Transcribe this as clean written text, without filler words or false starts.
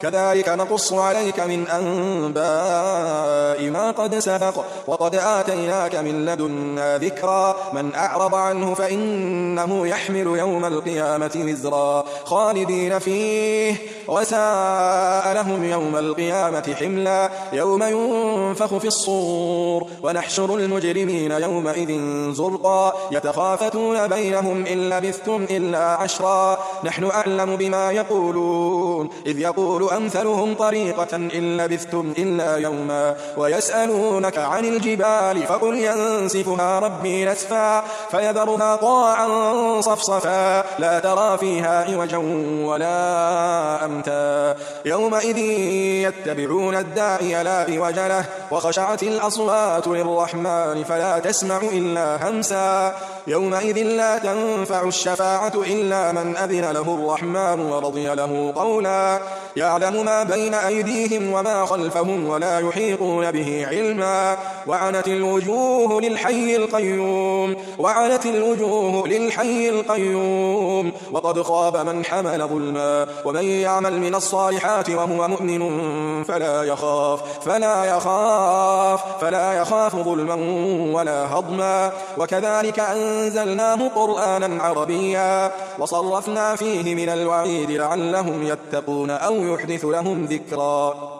كذلك نقص عليك من أنباء ما قد سبق وقد آتيناك من لدنا ذكرا من أعرض عنه فإنه يحمل يوم القيامة وزرا خالدين فيه وساء لهم يوم القيامة حملا يوم ينفخ في الصور ونحشر المجرمين يومئذ زرقا يتخافتون بينهم إن لبثتم إلا عشرا نحن أعلم بما يقولون إذ يقول أمثلهم طريقة إن لبثتم إلا يوما ويسألونك عن الجبال فقل ينسفها ربي نسفا فيذرها قاعا صفصفا لا ترى فيها عوجا ولا أمتا يومئذ يتبعون الداعي لا عوج له وخشعت الأصوات للرحمن فلا تسمع إلا همسا يومئذ لا تنفع الشفاعة إلا من أذن له الرحمن ورضي له قولا يعلم ما بين أيديهم وما خلفهم ولا يحيطون به علما وعنت الوجوه للحي القيوم وقد خاب من حمل ظلما ومن يعمل من الصالحات وهو مؤمن فلا يخاف ظلما ولا هضما وكذلك أنزلناه قرآنا عربيا وصرفنا فيه من الوعيد لعلهم يتقون أو يحدث لهم ذكرا